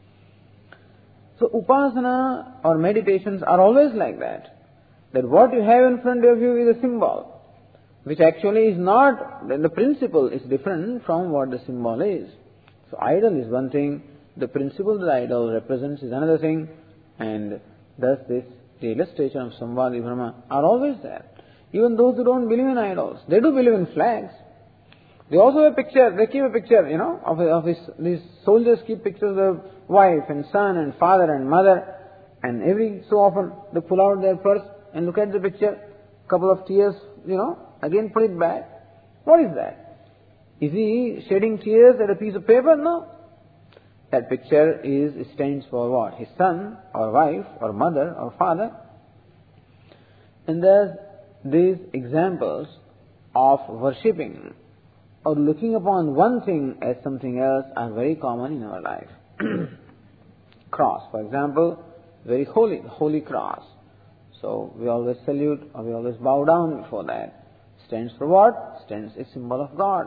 So upasana or meditations are always like that. That what you have in front of you is a symbol, which actually is not, the principle is different from what the symbol is. So idol is one thing, the principle the idol represents is another thing, and thus this, the illustration of Samvadi Brahma are always there. Even those who don't believe in idols, they do believe in flags. They also have a picture, they keep a picture, you know, of, of his, these soldiers keep pictures of wife and son and father and mother, and every so often they pull out their purse and look at the picture, couple of tears, you know, again put it back. What is that? Is he shedding tears at a piece of paper? No. That picture is, stands for what? His son or wife or mother or father. And there's these examples of worshipping or looking upon one thing as something else are very common in our life. Cross, for example, very holy, the holy cross. So we always salute or we always bow down before that. Stands for what? Stands a symbol of God.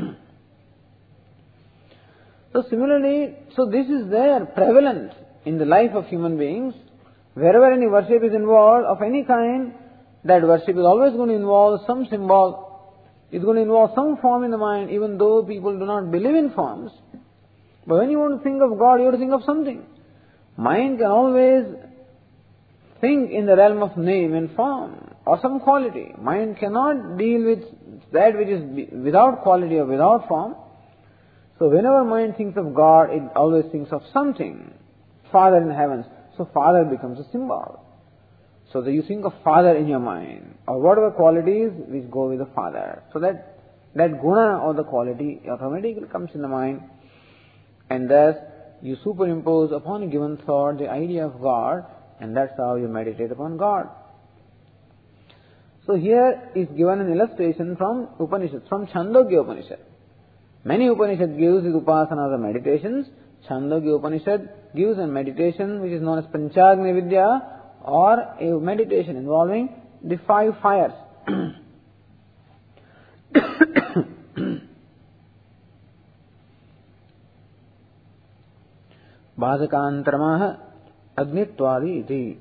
So similarly, so this is there, prevalent in the life of human beings. Wherever any worship is involved of any kind, that worship is always going to involve some symbol. It's going to involve some form in the mind, even though people do not believe in forms. But when you want to think of God, you have to think of something. Mind can always think in the realm of name and form or some quality. Mind cannot deal with that which is without quality or without form. So whenever mind thinks of God, it always thinks of something. Father in heavens. So Father becomes a symbol. So that you think of Father in your mind, or whatever qualities which go with the Father. So that that guna or the quality automatically comes in the mind, and thus you superimpose upon a given thought the idea of God, and that's how you meditate upon God. So here is given an illustration from Upanishad, from Chandogya Upanishad. Many Upanishad gives these upasanas or meditations. Chandogya Upanishad gives a meditation which is known as Panchagni Vidya, or a meditation involving the five fires. Bhajakantaramaha Agnitwadi iti.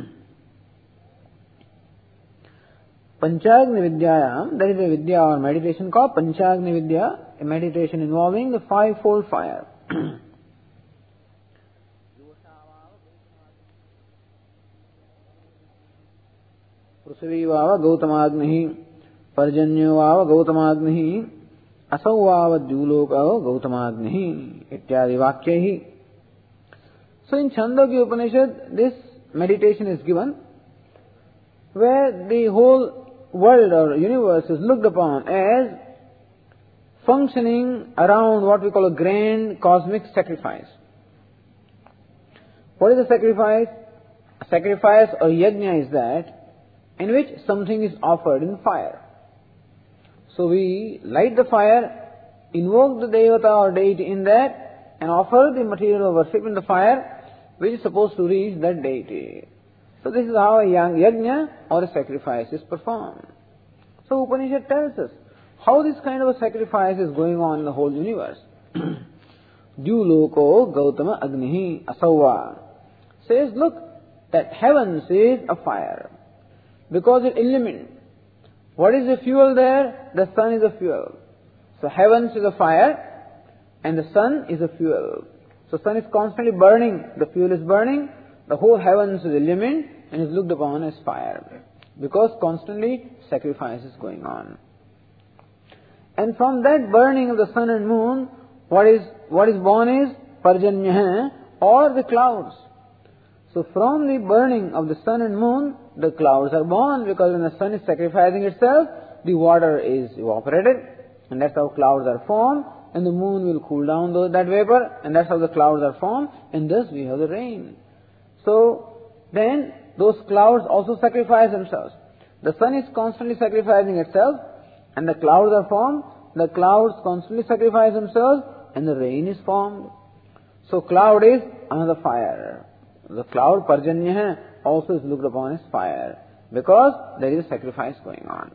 Panchagni Vidyayam, there is a Vidya or meditation called Panchagni Vidya, a meditation involving the fivefold fire. पृथ्वी वाव गौतमाग्नि पर्जन्यो वाव गौतमाग्नि असौ वाव द्युलोको गौतमाग्नि इत्यादि वाक्यैः. So in Chandogya Upanishad, this meditation is given where the whole world or universe is looked upon as functioning around what we call a grand cosmic sacrifice. What is a sacrifice? A sacrifice or yajna is that in which something is offered in fire. So we light the fire, invoke the devata or deity in that, and offer the material of worship in the fire, which is supposed to reach that deity. So this is how a yajna or a sacrifice is performed. So Upanishad tells us how this kind of a sacrifice is going on in the whole universe. Dyuloko Gautama Agnihi Asauva says, look, that heavens is a fire, because it illumines. What is the fuel there? The sun is a fuel. So heavens is a fire, and the sun is a fuel. So sun is constantly burning, the fuel is burning, the whole heavens is illumined and is looked upon as fire, because constantly sacrifice is going on. And from that burning of the sun and moon, what is what is born is Parjanya, or the clouds. So from the burning of the sun and moon, the clouds are born, because when the sun is sacrificing itself, the water is evaporated, and that's how clouds are formed. and the moon will cool down those, that vapor, and that's how the clouds are formed, and thus we have the rain. So, then those clouds also sacrifice themselves. The sun is constantly sacrificing itself, and the clouds are formed. The clouds constantly sacrifice themselves, and the rain is formed. So cloud is another fire. The cloud, Parjanya, also is looked upon as fire, because there is a sacrifice going on.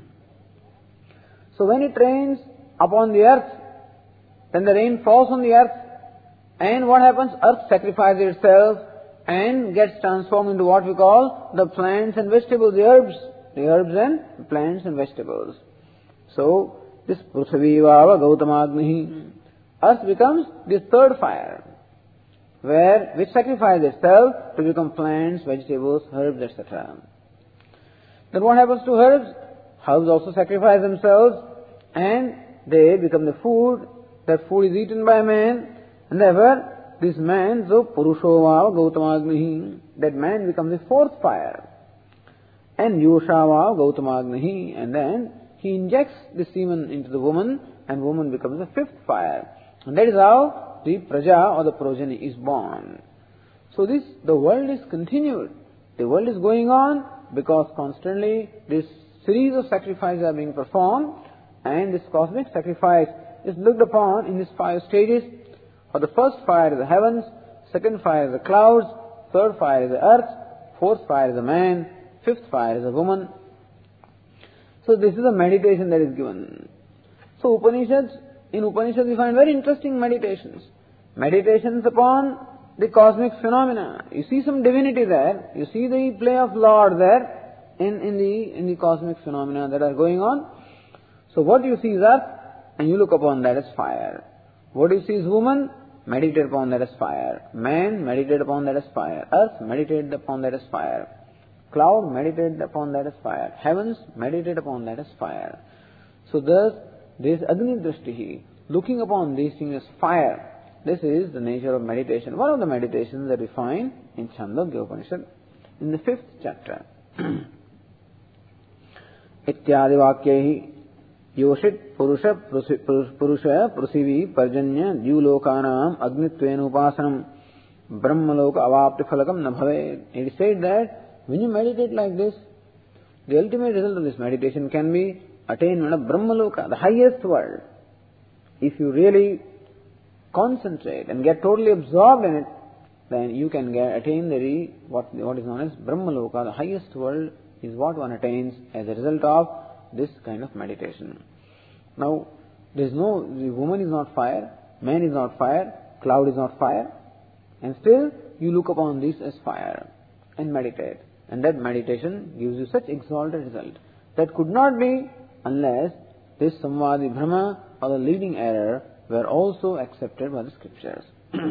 So when it rains upon the earth, then the rain falls on the earth, and what happens? Earth sacrifices itself and gets transformed into what we call the plants and vegetables, the herbs, the herbs and plants and vegetables. So this Prithvi Vava Gautamagni, earth becomes the third fire, where which sacrifices itself to become plants, vegetables, herbs, et cetera. Then what happens to herbs? Herbs also sacrifice themselves, and they become the food. That food is eaten by man, and therefore this man, so Purushova Gautamagni, that man becomes the fourth fire. And Yoshava Gautamagni, and then he injects the semen into the woman, and woman becomes the fifth fire. And that is how the Praja or the progeny is born. So this, the world is continued. The world is going on because constantly this series of sacrifices are being performed, and this cosmic sacrifice is looked upon in these five stages. For the first fire is the heavens, second fire is the clouds, third fire is the earth, fourth fire is the man, fifth fire is the woman. So this is a meditation that is given. So Upanishads, in Upanishads we find very interesting meditations. Meditations upon the cosmic phenomena. You see some divinity there, you see the play of Lord there in, in, the, in the cosmic phenomena that are going on. So what you see is earth, and you look upon that as fire. What you see is woman, meditate upon that as fire. Man, meditate upon that as fire. Earth, meditate upon that as fire. Cloud, meditate upon that as fire. Heavens, meditate upon that as fire. So thus, this Agni Drishti, looking upon these things as fire, this is the nature of meditation. One of the meditations that we find in Chandogya Upanishad, in the fifth chapter. Ityadi Vakyehi Yoshit Purusha Purusha Prusivi Parjanya Dyulokanam Agnitven Upasanam Brahmaloka Avapti Falakam Nabhave. It is said that when you meditate like this, the ultimate result of this meditation can be attainment of Brahmaloka, the highest world. If you really concentrate and get totally absorbed in it, then you can get, attain the re, what, what is known as Brahmaloka, the highest world is what one attains as a result of this kind of meditation. Now, there is no, the woman is not fire, man is not fire, cloud is not fire, and still you look upon this as fire and meditate. And that meditation gives you such exalted result. That could not be unless this Samvadi Brahma or the leading error were also accepted by the scriptures.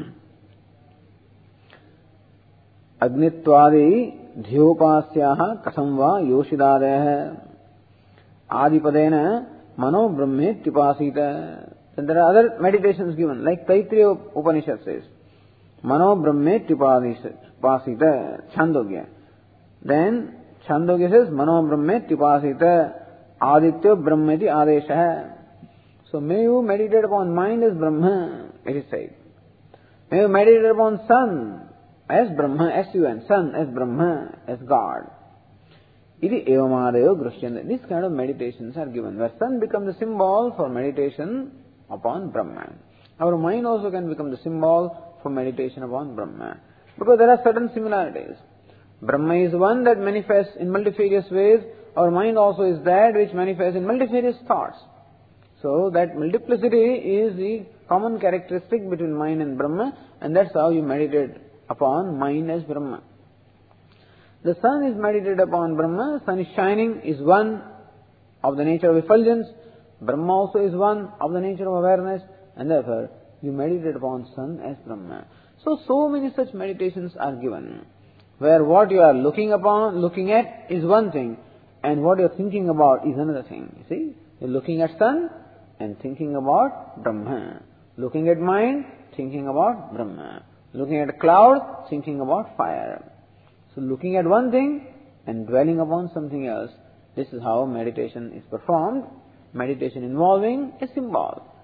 Agnitvadi dhyopasyaha kasamva yoshidadeh adipadena mano brahme tipasita. Then there are other meditations given, like Taittiriya Upanishad says, mano brahme tipasita, Chandogya. Then Chandogya says, mano brahme tipasita aditya brahmeti adesha. So may you meditate upon mind as Brahma, it is said. May you meditate upon sun as Brahma, S U N, sun as Brahma, as God. Iti evamadayo grushyante. This kind of meditations are given, where sun becomes the symbol for meditation upon Brahma. Our mind also can become the symbol for meditation upon Brahma. Because there are certain similarities. Brahma is one that manifests in multifarious ways. Our mind also is that which manifests in multifarious thoughts. So that multiplicity is the common characteristic between mind and Brahma, and that's how you meditate upon mind as Brahma. The sun is meditated upon Brahma, sun is shining, is one of the nature of effulgence. Brahma also is one of the nature of awareness, and therefore you meditate upon sun as Brahma. So, so many such meditations are given, where what you are looking upon, looking at is one thing, and what you are thinking about is another thing. You see, you're looking at sun and thinking about Brahma. Looking at mind, thinking about Brahma. Looking at a cloud, thinking about fire. So looking at one thing and dwelling upon something else, this is how meditation is performed. Meditation involving a symbol.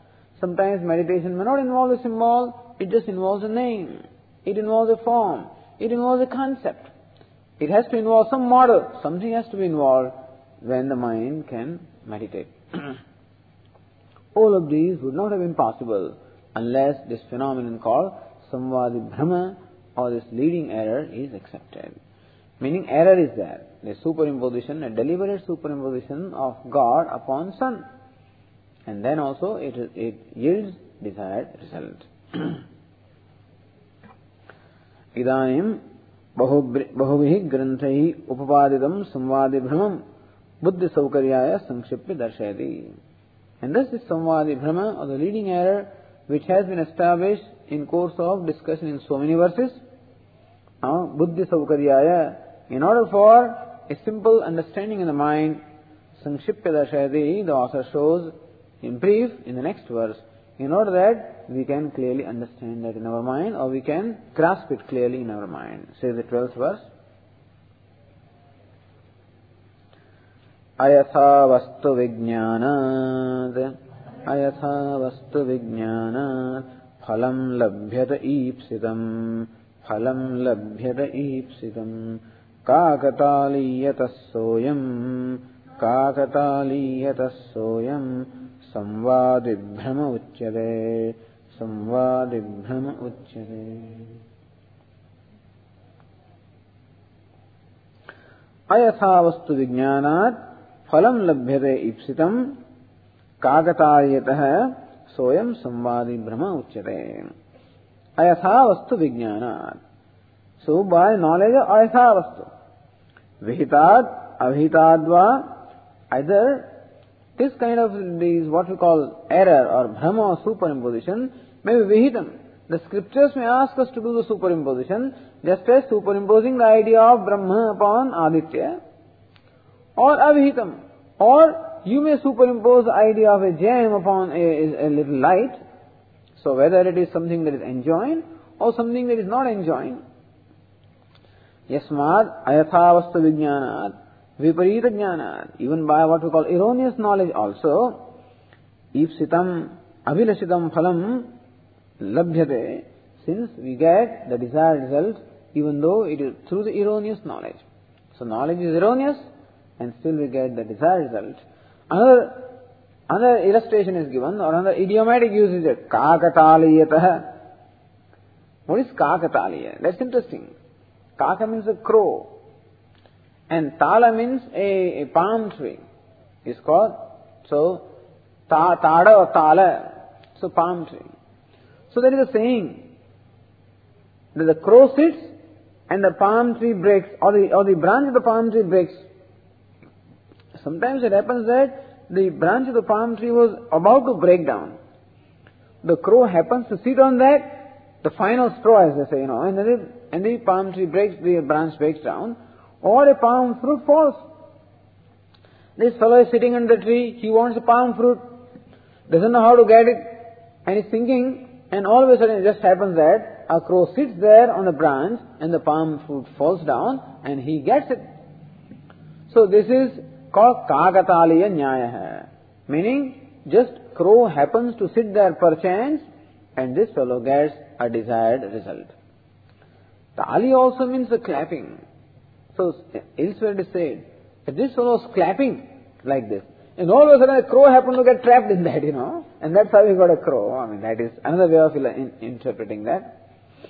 Sometimes meditation may not involve a symbol, it just involves a name. It involves a form. It involves a concept. It has to involve some model. Something has to be involved when the mind can meditate. All of these would not have been possible unless this phenomenon called Samvadi Brahma or this leading error is accepted. Meaning error is there. The superimposition, a deliberate superimposition of God upon Son. And then also it, it yields desired result. Idanim bahubhi granthahi upapadidam samvadi brahmam buddhi saukaryaya sankshipya darshayati. And thus this samvadi brahma or the leading error which has been established in course of discussion in so many verses, uh, buddhi saukaryaya, in order for a simple understanding in the mind, sankshipya darshayati, the author shows in brief in the next verse, in order that we can clearly understand that in our mind, or we can grasp it clearly in our mind. Says the twelfth verse. Ayatha vastu vijnanad ayatha vastu vijnanad phalam labhyata ipsitam phalam labhyata ipsitam kakataliyatas soyam kakataliyatas soyam samvadi brahma uchyate samvadi brahma uchyate. Ayatha vastu vijnanat phalam labhyate ipsitam kagatariyatah soyam samvadi brahma uchyate. Ayatha vastu vijnanat. So by knowledge of ayatha vastu, vihitat, avihitadva, either this kind of these what we call error or brahma or superimposition may be vihitam. The scriptures may ask us to do the superimposition, just as superimposing the idea of Brahma upon Aditya, or avihitam, or you may superimpose the idea of a gem upon a, a little light. So whether it is something that is enjoined or something that is not enjoined. Yasmad ayatha vastu vijnanat viparita jnanat, even by what we call erroneous knowledge also, ipsitam abhilashitam phalam labhyate, since we get the desired result even though it is through the erroneous knowledge. So knowledge is erroneous and still we get the desired result. Another, another illustration is given, or another idiomatic use is it, kakataliyatah. What is kakataliya? That's interesting. Kaka means a crow. And tala means a, a palm tree. It's called, so, ta, tada or tala, so palm tree. So there is a saying that the crow sits and the palm tree breaks, or the, or the branch of the palm tree breaks. Sometimes it happens that the branch of the palm tree was about to break down. The crow happens to sit on that, the final straw as they say, you know, and then it, and the palm tree breaks, the branch breaks down, or a palm fruit falls. This fellow is sitting under the tree, he wants a palm fruit, doesn't know how to get it, and he's thinking, and all of a sudden it just happens that a crow sits there on a branch and the palm fruit falls down and he gets it. So this is called kagataliya nyaya, meaning just crow happens to sit there perchance and this fellow gets a desired result. Tali also means a clapping. So elsewhere it is said that this fellow was clapping like this, and all of a sudden a crow happened to get trapped in that, you know, and that's how he got a crow. I mean, that is another way of in, interpreting that.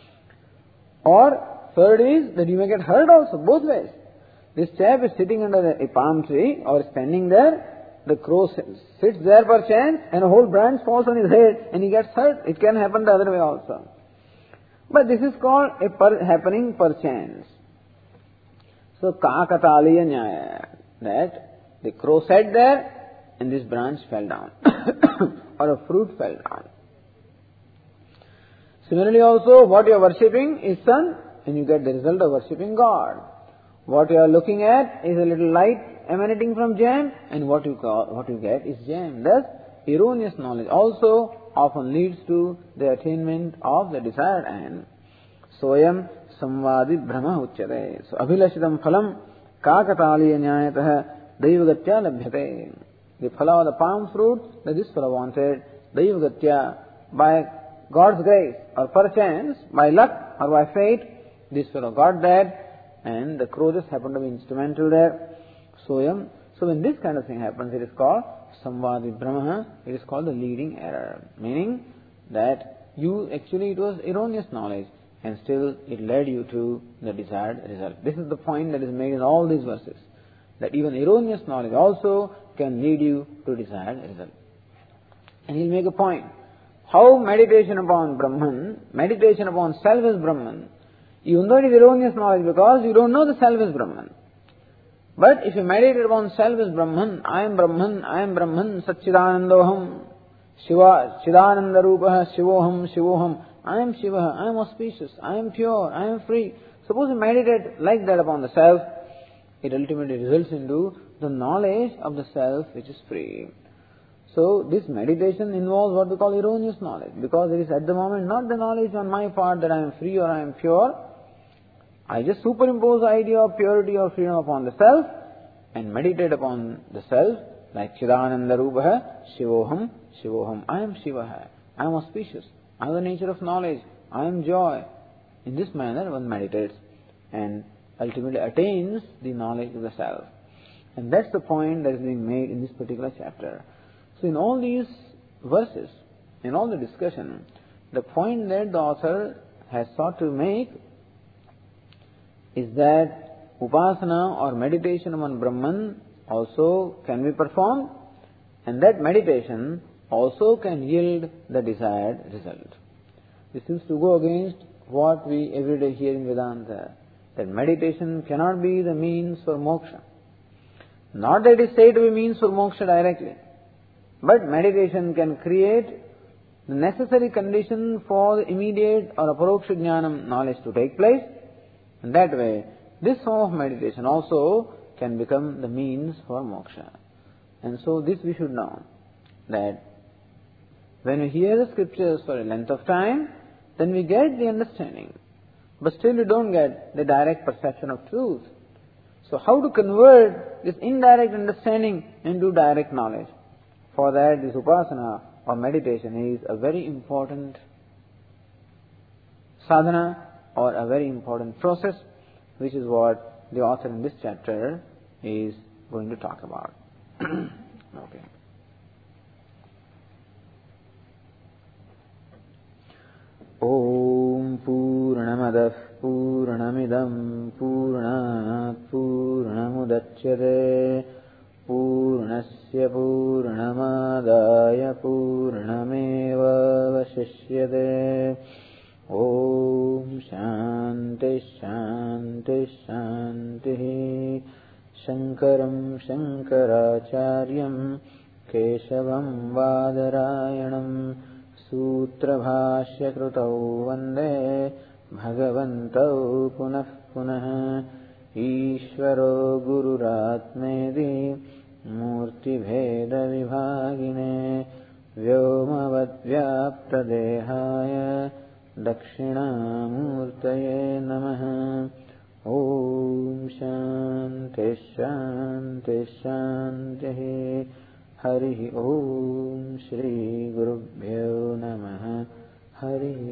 Or third is that you may get hurt also, both ways. This chap is sitting under a palm tree or standing there, the crow sits there perchance and a whole branch falls on his head and he gets hurt. It can happen the other way also. But this is called a per, happening perchance. So kakataliya nyaya, that the crow sat there and this branch fell down or a fruit fell down. Similarly also, what you are worshipping is sun and you get the result of worshipping God. What you are looking at is a little light emanating from gem, and what you call, what you get is gem. Thus, erroneous knowledge also often leads to the attainment of the desired end. Soyam samvadi brahma uchyate. So, abhilashitam phalam kakataliya nyayatah daivagatya labhyate. The phala of the palm fruit that this fellow wanted Daivagatya, by God's grace, or perchance, by luck or by fate, this fellow got that, and the crow just happened to be instrumental there. Soyam. So when this kind of thing happens, it is called Samvad Vibhramaha, it is called the leading error. Meaning that you actually, it was erroneous knowledge, and still it led you to the desired result. This is the point that is made in all these verses, that even erroneous knowledge also can lead you to desired result. And he'll make a point. How meditation upon Brahman, meditation upon self as Brahman, even though it is erroneous knowledge because you don't know the self as Brahman. But if you meditate upon self as Brahman, I am Brahman, I am Brahman, Satchidanandoham, Shiva, Chidananda Rupaha, Shivoham, Shivoham, I am Shiva, I am auspicious, I am pure, I am free. Suppose you meditate like that upon the self, it ultimately results into the knowledge of the self which is free. So this meditation involves what we call erroneous knowledge, because it is at the moment not the knowledge on my part that I am free or I am pure. I just superimpose the idea of purity or freedom upon the self and meditate upon the self like Chidananda Rupaha, Shivoham, Shivoham. I am Shiva, I am auspicious, I have the nature of knowledge, I am joy. In this manner one meditates and ultimately attains the knowledge of the self. And that's the point that is being made in this particular chapter. So in all these verses, in all the discussion, the point that the author has sought to make is that upasana or meditation upon Brahman also can be performed, and that meditation also can yield the desired result. This seems to go against what we every day hear in Vedanta, that meditation cannot be the means for moksha. Not that it is said to be means for moksha directly, but meditation can create the necessary condition for the immediate or aparoksha jnanam knowledge to take place. And that way, this form of meditation also can become the means for moksha. And so this we should know, that when we hear the scriptures for a length of time, then we get the understanding. But still we don't get the direct perception of truth. So how to convert this indirect understanding into direct knowledge? For that, this upasana or meditation is a very important sadhana or a very important process, which is what the author in this chapter is going to talk about. Okay. Om Purnamadah Purnamidam Purnat Purnamudachyate Purnasya Purnamadaya Purnameva Vashishyate. Om Shanti Shanti Shanti. Shankaram Shankaracharyam Keshavam Vadarayanam Sutra Bhashya Krutau Vande Bhagavantau Punah Punah. Ishvaro Gururatmedi Murti Bheda Vibhagine Vyomavad Vyaptadehaya Dakshinamurtaye Namaha. Om Shanti Shanti Shanti. Hari Om Shri Gurubhyo Namaha. Hari